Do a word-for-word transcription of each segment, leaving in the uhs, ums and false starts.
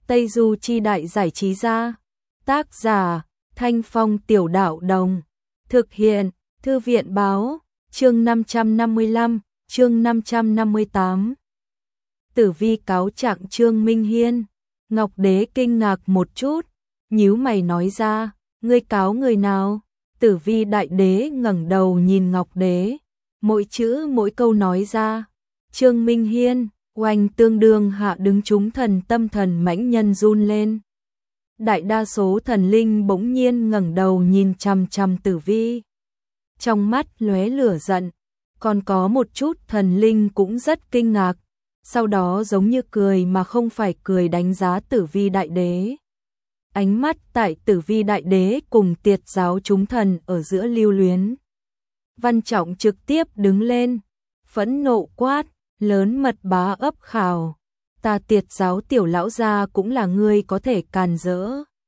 Tây Du Chi Đại Giải Trí Gia. Tác giả Thanh Phong Tiểu Đạo Đồng. Thực hiện Thư viện Báo. Chương năm trăm năm mươi lăm, chương năm trăm năm mươi tám. Tử Vi cáo trạng Trương Minh Hiên. Ngọc Đế kinh ngạc một chút, nhíu mày nói ra, ngươi cáo người nào? Tử Vi Đại Đế ngẩng đầu nhìn Ngọc Đế, mỗi chữ mỗi câu nói ra. Trương Minh Hiên. Oanh, tương đương hạ đứng chúng thần tâm thần mãnh nhân run lên. Đại đa số thần linh bỗng nhiên ngẩng đầu nhìn chằm chằm Tử Vi. Trong mắt lóe lửa giận, còn có một chút thần linh cũng rất kinh ngạc, sau đó giống như cười mà không phải cười đánh giá Tử Vi Đại Đế. Ánh mắt tại Tử Vi Đại Đế cùng Tiệt giáo chúng thần ở giữa lưu luyến. Văn Trọng trực tiếp đứng lên, phẫn nộ quát, lớn mật bá ấp khảo, ta Tiệt giáo tiểu lão gia cũng là ngươi có thể càn rỡ.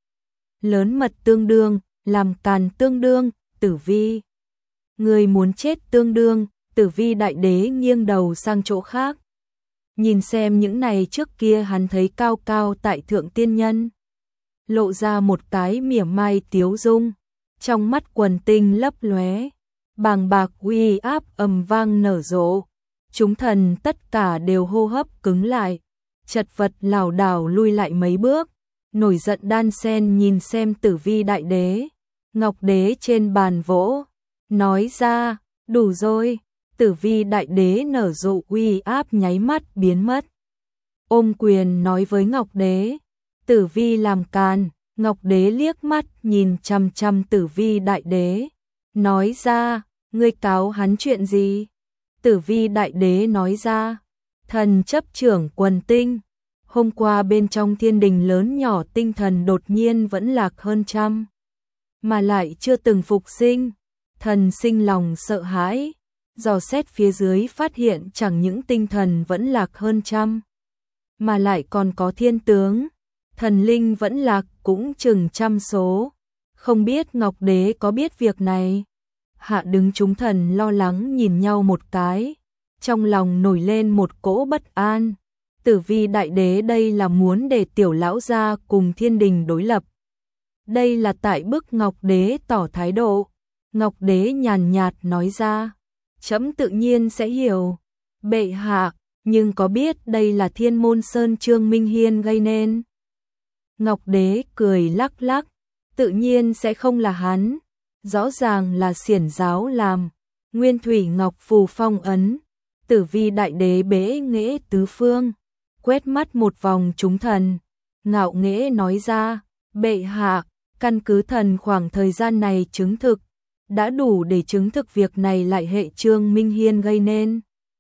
Lớn mật tương đương, làm càn tương đương, Tử Vi. Ngươi muốn chết tương đương. Tử Vi Đại Đế nghiêng đầu sang chỗ khác. Nhìn xem những này trước kia hắn thấy cao cao tại thượng tiên nhân. Lộ ra một cái mỉa mai tiếu dung, trong mắt quần tinh lấp lóe, bàng bạc uy áp ầm vang nở rộ. Chúng thần tất cả đều hô hấp cứng lại, chật vật lảo đảo lui lại mấy bước, nổi giận đan sen nhìn xem Tử Vi Đại Đế. Ngọc Đế trên bàn vỗ, nói ra, đủ rồi. Tử Vi Đại Đế nở rộ uy áp nháy mắt biến mất. Ôm quyền nói với Ngọc Đế, Tử Vi làm càn. Ngọc Đế liếc mắt nhìn chằm chằm Tử Vi Đại Đế, nói ra, ngươi cáo hắn chuyện gì? Tử Vi Đại Đế nói ra, thần chấp trưởng quần tinh, hôm qua bên trong thiên đình lớn nhỏ tinh thần đột nhiên vẫn lạc hơn trăm, mà lại chưa từng phục sinh. Thần sinh lòng sợ hãi, dò xét phía dưới phát hiện chẳng những tinh thần vẫn lạc hơn trăm, mà lại còn có thiên tướng, thần linh vẫn lạc cũng chừng trăm số. Không biết Ngọc Đế có biết việc này? Hạ đứng chúng thần lo lắng nhìn nhau một cái, trong lòng nổi lên một cỗ bất an. Tử Vi Đại Đế đây là muốn để tiểu lão gia cùng thiên đình đối lập. Đây là tại bức Ngọc Đế tỏ thái độ. Ngọc Đế nhàn nhạt nói ra, trẫm tự nhiên sẽ hiểu, bệ hạ, nhưng có biết đây là Thiên Môn Sơn Trương Minh Hiên gây nên? Ngọc Đế cười lắc lắc, tự nhiên sẽ không là hắn, rõ ràng là xiển giáo làm. Nguyên Thủy Ngọc Phù phong ấn. Tử Vi Đại Đế bế nghễ tứ phương, quét mắt một vòng chúng thần, ngạo nghễ nói ra, bệ hạ, căn cứ thần khoảng thời gian này chứng thực, đã đủ để chứng thực việc này lại hệ Trương Minh Hiên gây nên.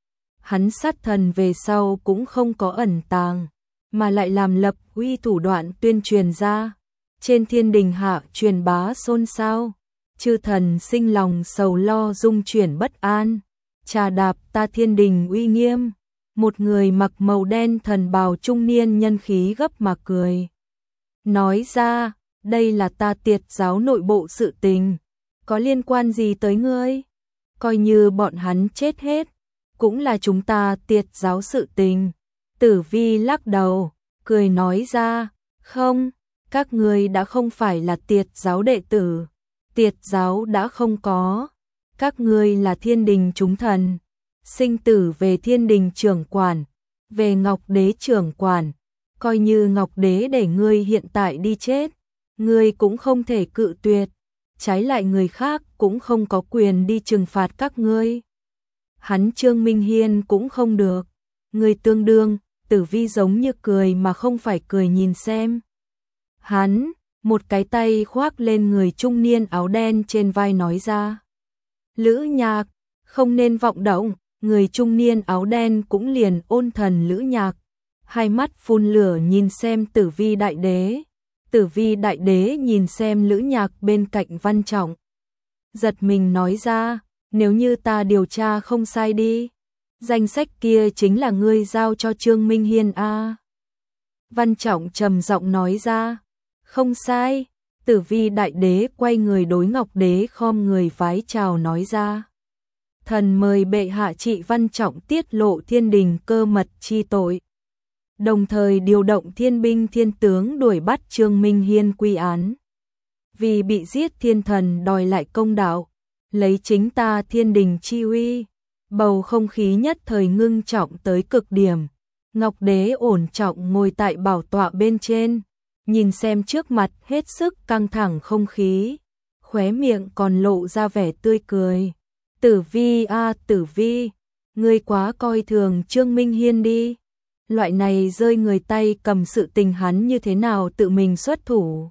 Hắn sát thần về sau cũng không có ẩn tàng, mà lại làm lập uy thủ đoạn tuyên truyền ra. Trên thiên đình hạ truyền bá xôn xao, chư thần sinh lòng sầu lo dung chuyển bất an, trà đạp ta thiên đình uy nghiêm. Một người mặc màu đen thần bào trung niên nhân khí gấp mà cười, nói ra, đây là ta Tiệt giáo nội bộ sự tình, có liên quan gì tới ngươi? Coi như bọn hắn chết hết, cũng là chúng ta Tiệt giáo sự tình. Tử Vi lắc đầu, cười nói ra, không, các ngươi đã không phải là Tiệt giáo đệ tử, Tiệt giáo đã không có, các ngươi là thiên đình chúng thần, sinh tử về thiên đình trưởng quản, về Ngọc Đế trưởng quản, coi như Ngọc Đế để ngươi hiện tại đi chết, ngươi cũng không thể cự tuyệt, trái lại người khác cũng không có quyền đi trừng phạt các ngươi. Hắn Trương Minh Hiên cũng không được, ngươi tương đương. Tử Vi giống như cười mà không phải cười nhìn xem. Hắn, một cái tay khoác lên người trung niên áo đen trên vai nói ra. Lữ Nhạc, không nên vọng động. Người trung niên áo đen cũng liền ôn thần Lữ Nhạc, hai mắt phun lửa nhìn xem Tử Vi Đại Đế. Tử Vi Đại Đế nhìn xem Lữ Nhạc bên cạnh Văn Trọng, giật mình nói ra, nếu như ta điều tra không sai đi, danh sách kia chính là ngươi giao cho Trương Minh Hiên a? À? Văn Trọng trầm giọng nói ra, không sai. Tử Vi Đại Đế quay người đối Ngọc Đế khom người vái chào nói ra, thần mời bệ hạ trị Văn Trọng tiết lộ thiên đình cơ mật chi tội. đồng thời điều động thiên binh thiên tướng đuổi bắt Trương Minh Hiên quy án. Vì bị giết thiên thần đòi lại công đạo, lấy chính ta thiên đình chi uy, bầu không khí nhất thời ngưng trọng tới cực điểm. Ngọc Đế ổn trọng ngồi tại bảo tọa bên trên, nhìn xem trước mặt hết sức căng thẳng không khí, khóe miệng còn lộ ra vẻ tươi cười. Tử Vi a Tử Vi, ngươi quá coi thường Trương Minh Hiên đi. Loại này rơi người tay cầm sự tình hắn như thế nào tự mình xuất thủ.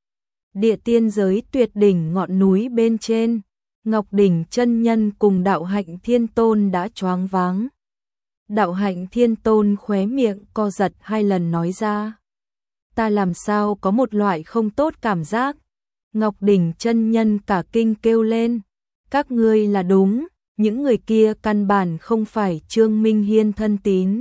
Địa tiên giới tuyệt đỉnh ngọn núi bên trên, Ngọc Đỉnh chân nhân cùng Đạo Hạnh Thiên Tôn đã choáng váng. Đạo Hạnh Thiên Tôn khóe miệng co giật hai lần nói ra: ta làm sao có một loại không tốt cảm giác. Ngọc Đỉnh chân nhân cả kinh kêu lên: các ngươi là đúng, những người kia căn bản không phải Trương Minh Hiên thân tín,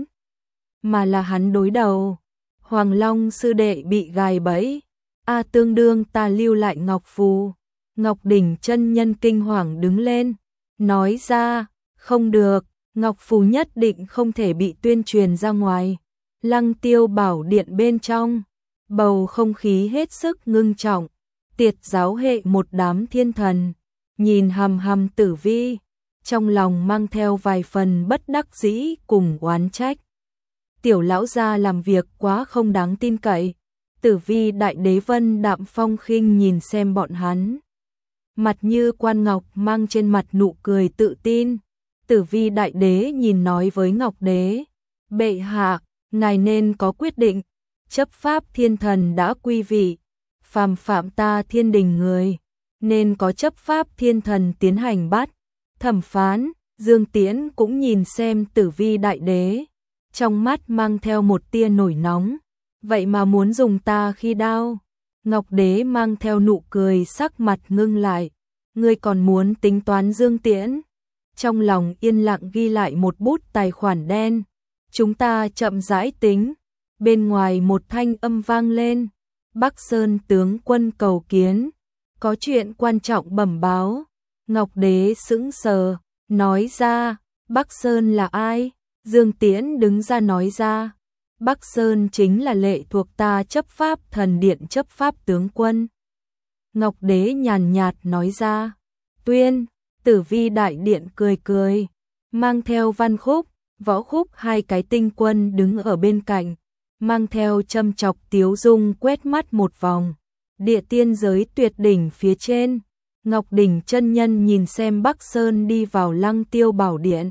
mà là hắn đối đầu. Hoàng Long sư đệ bị gài bẫy. A tương đương ta lưu lại ngọc phù. Ngọc Đỉnh chân nhân kinh hoàng đứng lên, nói ra: không được, ngọc phù nhất định không thể bị tuyên truyền ra ngoài. Lăng Tiêu Bảo Điện bên trong, bầu không khí hết sức ngưng trọng. Tiệt giáo hệ một đám thiên thần nhìn hằm hằm Tử Vi, trong lòng mang theo vài phần bất đắc dĩ cùng oán trách. Tiểu lão gia làm việc quá không đáng tin cậy. Tử Vi đại đế Vân đạm phong khinh nhìn xem bọn hắn, mặt như quan ngọc, mang trên mặt nụ cười tự tin. Tử Vi đại đế nhìn nói với Ngọc Đế: bệ hạ, ngài nên có quyết định. Chấp pháp thiên thần đã quy vị, phàm phạm ta thiên đình người, nên có chấp pháp thiên thần tiến hành bắt, thẩm phán. Dương Tiễn cũng nhìn xem Tử Vi đại đế, trong mắt mang theo một tia nổi nóng. Vậy mà muốn dùng ta khi đao? Ngọc Đế mang theo nụ cười, sắc mặt ngưng lại. Ngươi còn muốn tính toán Dương Tiễn? Trong lòng yên lặng ghi lại một bút tài khoản đen. Chúng ta chậm rãi tính. Bên ngoài một thanh âm vang lên: Bắc Sơn tướng quân cầu kiến, có chuyện quan trọng bẩm báo. Ngọc Đế sững sờ, nói ra: Bắc Sơn là ai? Dương Tiễn đứng ra nói ra: Bắc Sơn chính là lệ thuộc ta chấp pháp thần điện chấp pháp tướng quân. Ngọc Đế nhàn nhạt nói ra: tuyên. Tử Vi đại điện cười cười, mang theo Văn Khúc, Võ Khúc hai cái tinh quân đứng ở bên cạnh, mang theo châm chọc tiếu dung quét mắt một vòng. Địa tiên giới tuyệt đỉnh phía trên, Ngọc Đỉnh chân nhân nhìn xem Bắc Sơn đi vào Lăng Tiêu Bảo Điện,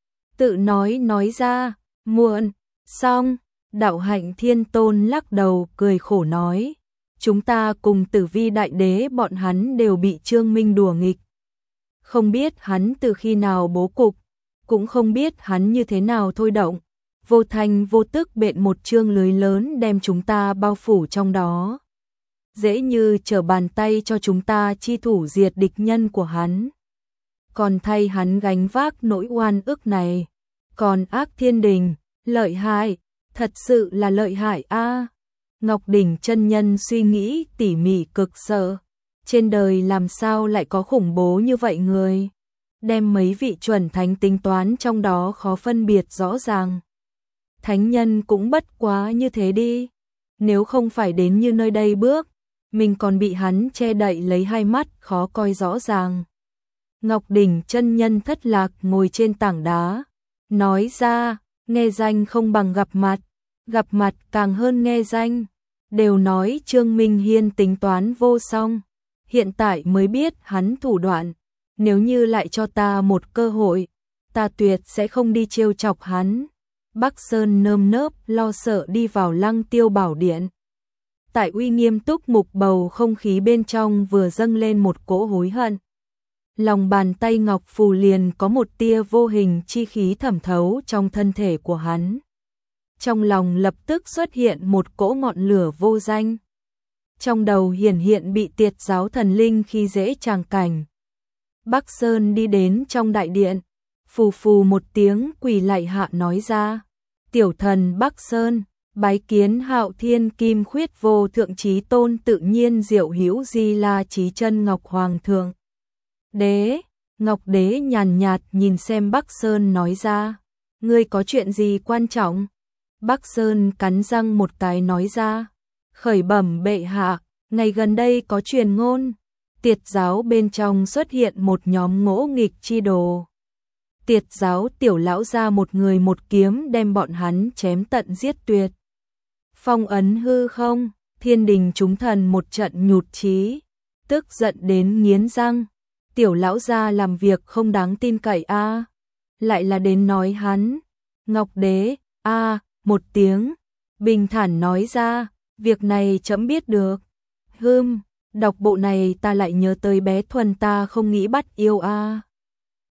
tự nói nói ra: muộn. Xong. Đạo Hạnh Thiên Tôn lắc đầu cười khổ nói: chúng ta cùng Tử Vi đại đế bọn hắn đều bị Trương Minh đùa nghịch. Không biết hắn từ khi nào bố cục, cũng không biết hắn như thế nào thôi động, vô thành vô tức bện một chương lưới lớn đem chúng ta bao phủ trong đó, dễ như trở bàn tay cho chúng ta chi thủ diệt địch nhân của hắn. Còn thay hắn gánh vác nỗi oan ức này. Còn Ác Thiên Đình, lợi hại, thật sự là lợi hại a. Ngọc Đỉnh chân nhân suy nghĩ tỉ mỉ cực sợ, trên đời làm sao lại có khủng bố như vậy người, đem mấy vị chuẩn thánh tính toán trong đó khó phân biệt rõ ràng. Thánh nhân cũng bất quá như thế đi, nếu không phải đến như nơi đây bước, mình còn bị hắn che đậy lấy hai mắt khó coi rõ ràng. Ngọc Đỉnh chân nhân thất lạc ngồi trên tảng đá, nói ra: nghe danh không bằng gặp mặt, gặp mặt càng hơn nghe danh. Đều nói Trương Minh Hiên tính toán vô song, hiện tại mới biết hắn thủ đoạn. Nếu như lại cho ta một cơ hội, ta tuyệt sẽ không đi trêu chọc hắn. Bắc Sơn nơm nớp lo sợ đi vào Lăng Tiêu Bảo Điện. Tại uy nghiêm túc mục bầu không khí bên trong vừa dâng lên một cỗ hối hận. Lòng bàn tay ngọc phù liền có một tia vô hình chi khí thẩm thấu trong thân thể của hắn. Trong lòng lập tức xuất hiện một cỗ ngọn lửa vô danh. Trong đầu hiển hiện bị tiệt giáo thần linh khi dễ tràng cảnh. Bắc Sơn đi đến trong đại điện, phù phù một tiếng quỳ lạy hạ nói ra: tiểu thần Bắc Sơn, bái kiến Hạo Thiên Kim Khuyết Vô Thượng Chí Tôn Tự Nhiên Diệu Hữu Di La Chí Chân Ngọc Hoàng Thượng Đế. Ngọc Đế nhàn nhạt nhìn xem Bắc Sơn nói ra: ngươi có chuyện gì quan trọng? Bắc Sơn cắn răng một cái nói ra, khởi bẩm bệ hạ, ngày gần đây có truyền ngôn, Tiệt giáo bên trong xuất hiện một nhóm ngỗ nghịch chi đồ. Tiệt giáo tiểu lão ra một người một kiếm đem bọn hắn chém tận giết tuyệt. Phong ấn hư không, thiên đình chúng thần một trận nhụt chí, tức giận đến nghiến răng. Tiểu lão gia làm việc không đáng tin cậy a, lại là đến nói hắn. Ngọc đế, a, một tiếng, bình thản nói ra, việc này trẫm biết được. Hừm, đọc bộ này ta lại nhớ tới bé Thuần ta không nghĩ bắt yêu a.